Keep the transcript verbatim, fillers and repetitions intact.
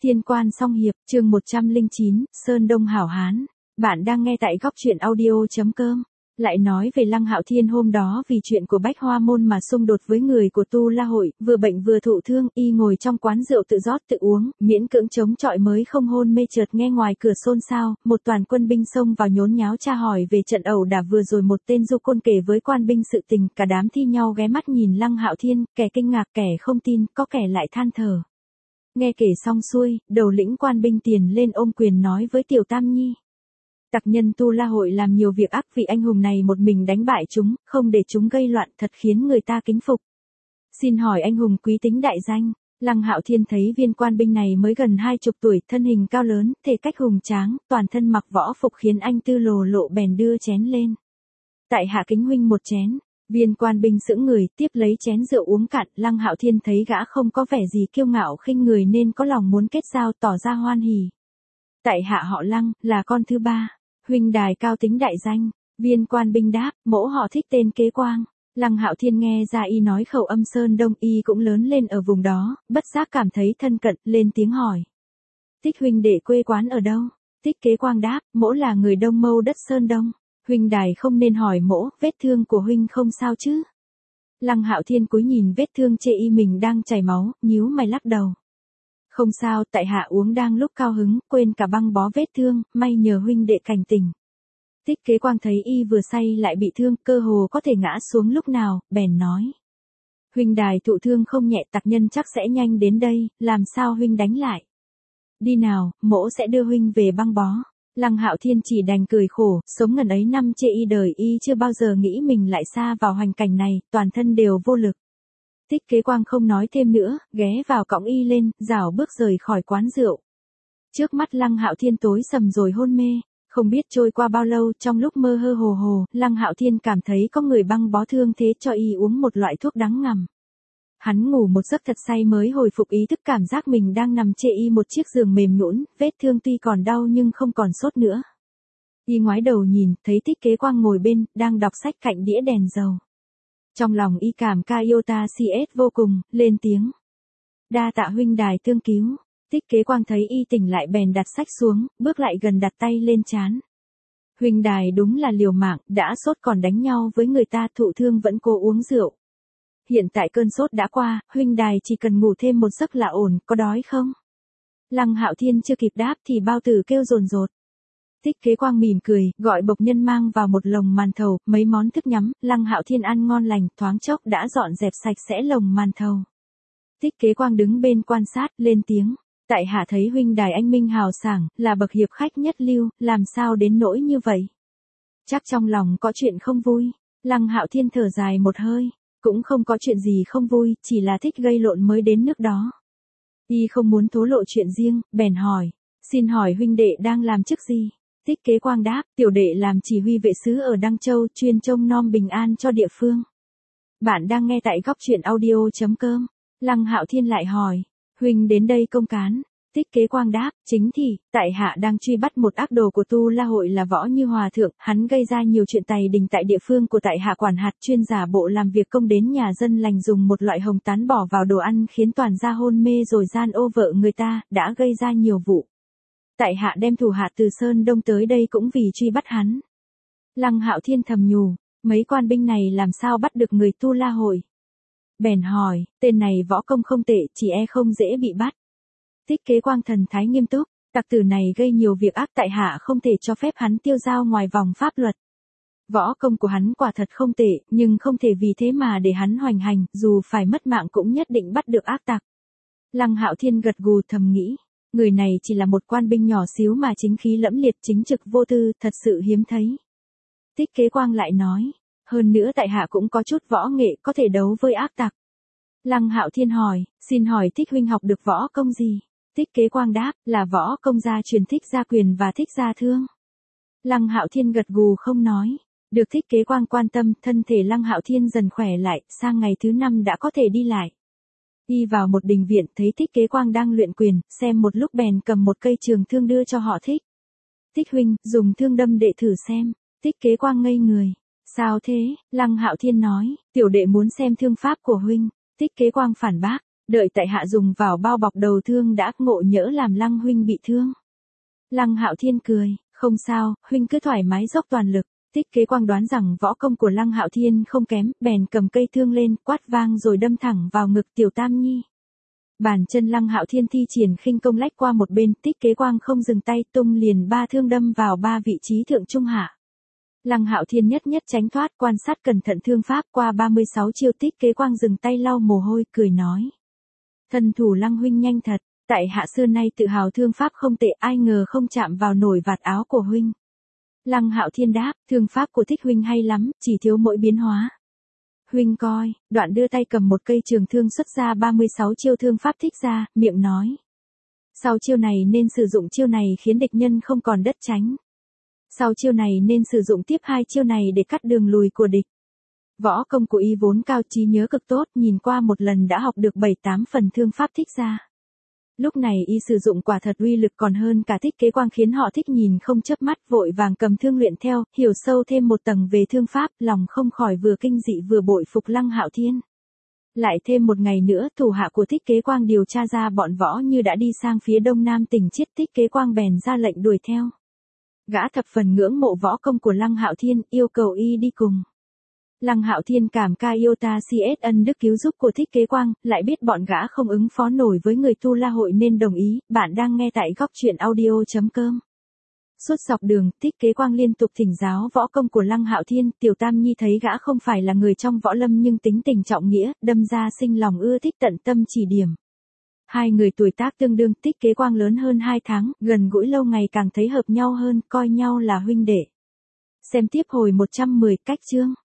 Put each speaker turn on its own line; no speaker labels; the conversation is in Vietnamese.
Thiên Quan Song Hiệp, chương một trăm lẻ chín, Sơn Đông Hảo Hán. Bạn đang nghe tại góc truyện audio.com. Lại nói về Lăng Hạo Thiên hôm đó vì chuyện của Bách Hoa Môn mà xung đột với người của Tu La Hội, vừa bệnh vừa thụ thương, y ngồi trong quán rượu tự rót tự uống, miễn cưỡng chống chọi mới không hôn mê. Chợt nghe ngoài cửa xôn xao, một toàn quân binh xông vào nhốn nháo tra hỏi về trận ẩu đả vừa rồi. Một tên du côn kể với quan binh sự tình, cả đám thi nhau ghé mắt nhìn Lăng Hạo Thiên, kẻ kinh ngạc, kẻ không tin, có kẻ lại than thở. Nghe kể xong xuôi, đầu lĩnh quan binh tiền lên ôm quyền nói với Tiểu Tam Nhi. Tặc nhân Tu La Hội làm nhiều việc ác, vị anh hùng này một mình đánh bại chúng, không để chúng gây loạn, thật khiến người ta kính phục. Xin hỏi anh hùng quý tính đại danh. Lăng Hạo Thiên thấy viên quan binh này mới gần hai chục tuổi, thân hình cao lớn, thể cách hùng tráng, toàn thân mặc võ phục khiến anh tư lồ lộ, bèn đưa chén lên. Tại hạ kính huynh một chén. Viên quan binh sững người, tiếp lấy chén rượu uống cạn. Lăng Hạo Thiên thấy gã không có vẻ gì kiêu ngạo khinh người nên có lòng muốn kết giao, tỏ ra hoan hỉ. Tại hạ họ Lăng, là con thứ ba. Huynh đài cao tính đại danh. Viên quan binh đáp, mỗ họ Thích tên kế quang. Lăng Hạo Thiên nghe ra y nói khẩu âm Sơn Đông, y cũng lớn lên ở vùng đó, bất giác cảm thấy thân cận, lên tiếng hỏi. Thích huynh đệ quê quán ở đâu? Thích kế quang đáp, mỗ là người Đông Mâu đất Sơn Đông. Huynh đài không nên hỏi mỗ, vết thương của huynh không sao chứ? Lăng Hạo Thiên cúi nhìn vết thương chê y mình đang chảy máu, nhíu mày lắc đầu. Không sao, tại hạ uống đang lúc cao hứng, quên cả băng bó vết thương, may nhờ huynh đệ cảnh tỉnh. Thích kế quang thấy y vừa say lại bị thương, cơ hồ có thể ngã xuống lúc nào, bèn nói. Huynh đài thụ thương không nhẹ, tặc nhân chắc sẽ nhanh đến đây, làm sao huynh đánh lại? Đi nào, mỗ sẽ đưa huynh về băng bó. Lăng Hạo Thiên chỉ đành cười khổ, sống ngần ấy năm chê y đời y chưa bao giờ nghĩ mình lại xa vào hoàn cảnh này, toàn thân đều vô lực. Thích kế quang không nói thêm nữa, ghé vào cõng y lên, rảo bước rời khỏi quán rượu. Trước mắt Lăng Hạo Thiên tối sầm rồi hôn mê, không biết trôi qua bao lâu, trong lúc mơ hơ hồ hồ, Lăng Hạo Thiên cảm thấy có người băng bó thương thế cho y uống một loại thuốc đắng ngầm. Hắn ngủ một giấc thật say mới hồi phục ý thức, cảm giác mình đang nằm chê y một chiếc giường mềm nhũn, vết thương tuy còn đau nhưng không còn sốt nữa. Y ngoái đầu nhìn, thấy Thích kế quang ngồi bên, đang đọc sách cạnh đĩa đèn dầu. Trong lòng y cảm ca iota cs vô cùng, lên tiếng. Đa tạ huynh đài tương cứu. Thích kế quang thấy y tỉnh lại bèn đặt sách xuống, bước lại gần đặt tay lên trán. Huynh đài đúng là liều mạng, đã sốt còn đánh nhau với người ta, thụ thương vẫn cố uống rượu. Hiện tại cơn sốt đã qua, huynh đài chỉ cần ngủ thêm một giấc là ổn, có đói không? Lăng Hạo Thiên chưa kịp đáp thì bao tử kêu rồn rột. Thích kế quang mỉm cười, gọi bộc nhân mang vào một lồng màn thầu, mấy món thức nhắm. Lăng Hạo Thiên ăn ngon lành, thoáng chốc đã dọn dẹp sạch sẽ lồng màn thầu. Thích kế quang đứng bên quan sát, lên tiếng. Tại hạ thấy huynh đài anh minh hào sảng, là bậc hiệp khách nhất lưu, làm sao đến nỗi như vậy? Chắc trong lòng có chuyện không vui. Lăng Hạo Thiên thở dài một hơi. Cũng không có chuyện gì không vui, chỉ là thích gây lộn mới đến nước đó. Y không muốn thổ lộ chuyện riêng, bèn hỏi. Xin hỏi huynh đệ đang làm chức gì? Thích kế quang đáp, tiểu đệ làm chỉ huy vệ sứ ở Đăng Châu, chuyên trông nom bình an cho địa phương. Bạn đang nghe tại góc truyện audio.com. Lăng Hạo Thiên lại hỏi. Huynh đến đây công cán. Thích kế quang đáp, chính thì, tại hạ đang truy bắt một ác đồ của Tu La Hội là Võ Như Hòa Thượng, hắn gây ra nhiều chuyện tày đình tại địa phương của tại hạ quản hạt, chuyên giả bộ làm việc công đến nhà dân lành dùng một loại hồng tán bỏ vào đồ ăn khiến toàn gia hôn mê rồi gian ô vợ người ta, đã gây ra nhiều vụ. Tại hạ đem thủ hạ từ Sơn Đông tới đây cũng vì truy bắt hắn. Lăng Hạo Thiên thầm nhủ, mấy quan binh này làm sao bắt được người Tu La Hội? Bèn hỏi, tên này võ công không tệ, chỉ e không dễ bị bắt. Thích kế quang thần thái nghiêm túc, tặc tử này gây nhiều việc ác, tại hạ không thể cho phép hắn tiêu dao ngoài vòng pháp luật. Võ công của hắn quả thật không tệ, nhưng không thể vì thế mà để hắn hoành hành, dù phải mất mạng cũng nhất định bắt được ác tặc. Lăng Hạo Thiên gật gù thầm nghĩ, người này chỉ là một quan binh nhỏ xíu mà chính khí lẫm liệt, chính trực vô tư, thật sự hiếm thấy. Thích kế quang lại nói, hơn nữa tại hạ cũng có chút võ nghệ, có thể đấu với ác tặc. Lăng Hạo Thiên hỏi, xin hỏi Thích huynh học được võ công gì? Thích kế quang đáp, là võ công gia truyền Thích Gia Quyền và Thích Gia Thương. Lăng Hạo Thiên gật gù không nói. Được Thích kế quang quan tâm, thân thể Lăng Hạo Thiên dần khỏe lại, sang ngày thứ năm đã có thể đi lại. Đi vào một đình viện, thấy Thích kế quang đang luyện quyền, xem một lúc bèn cầm một cây trường thương đưa cho họ Thích. Thích huynh, dùng thương đâm đệ thử xem. Thích kế quang ngây người. Sao thế? Lăng Hạo Thiên nói, tiểu đệ muốn xem thương pháp của huynh. Thích kế quang phản bác. Đợi tại hạ dùng vào bao bọc đầu thương đã, ngộ nhỡ làm Lăng huynh bị thương. Lăng Hạo Thiên cười, không sao, huynh cứ thoải mái dốc toàn lực. Tích Kế Quang đoán rằng võ công của Lăng Hạo Thiên không kém, bèn cầm cây thương lên, quát vang rồi đâm thẳng vào ngực Tiểu Tam Nhi. Bàn chân Lăng Hạo Thiên thi triển khinh công lách qua một bên, Tích Kế Quang không dừng tay, tung liền ba thương đâm vào ba vị trí thượng trung hạ. Lăng Hạo Thiên nhất nhất tránh thoát, quan sát cẩn thận thương pháp, qua ba mươi sáu chiêu Tích Kế Quang dừng tay lau mồ hôi, cười nói: "Thân thủ Lăng huynh nhanh thật, tại hạ xưa nay tự hào thương pháp không tệ, ai ngờ không chạm vào nổi vạt áo của huynh." Lăng Hạo Thiên đáp: "Thương pháp của Thích huynh hay lắm, chỉ thiếu mỗi biến hóa. Huynh coi." Đoạn đưa tay cầm một cây trường thương xuất ra ba mươi sáu chiêu thương pháp thích ra, miệng nói: "Sau chiêu này nên sử dụng chiêu này khiến địch nhân không còn đất tránh. Sau chiêu này nên sử dụng tiếp hai chiêu này để cắt đường lùi của địch." Võ công của y vốn cao, trí nhớ cực tốt, nhìn qua một lần đã học được bảy tám phần thương pháp thích ra. Lúc này y sử dụng quả thật uy lực còn hơn cả Tích Kế Quang, khiến họ thích nhìn không chớp mắt, vội vàng cầm thương luyện theo, hiểu sâu thêm một tầng về thương pháp, lòng không khỏi vừa kinh dị vừa bội phục Lăng Hạo Thiên. Lại thêm một ngày nữa, thủ hạ của Tích Kế Quang điều tra ra bọn Võ Như đã đi sang phía đông nam tỉnh Chiết, Tích Kế Quang bèn ra lệnh đuổi theo. Gã thập phần ngưỡng mộ võ công của Lăng Hạo Thiên, yêu cầu y đi cùng. Lăng Hạo Thiên cảm ca iota cs ân đức cứu giúp của Tích Kế Quang, lại biết bọn gã không ứng phó nổi với người Tu La hội nên đồng ý. Bạn đang nghe tại góc truyện audio.com. Suốt dọc đường, Tích Kế Quang liên tục thỉnh giáo võ công của Lăng Hạo Thiên. Tiểu Tam Nhi thấy gã không phải là người trong võ lâm nhưng tính tình trọng nghĩa, đâm ra sinh lòng ưa thích, tận tâm chỉ điểm. Hai người tuổi tác tương đương, Tích Kế Quang lớn hơn hai tháng, gần gũi lâu ngày càng thấy hợp nhau hơn, coi nhau là huynh đệ. Xem tiếp hồi một trăm mười, cách chương.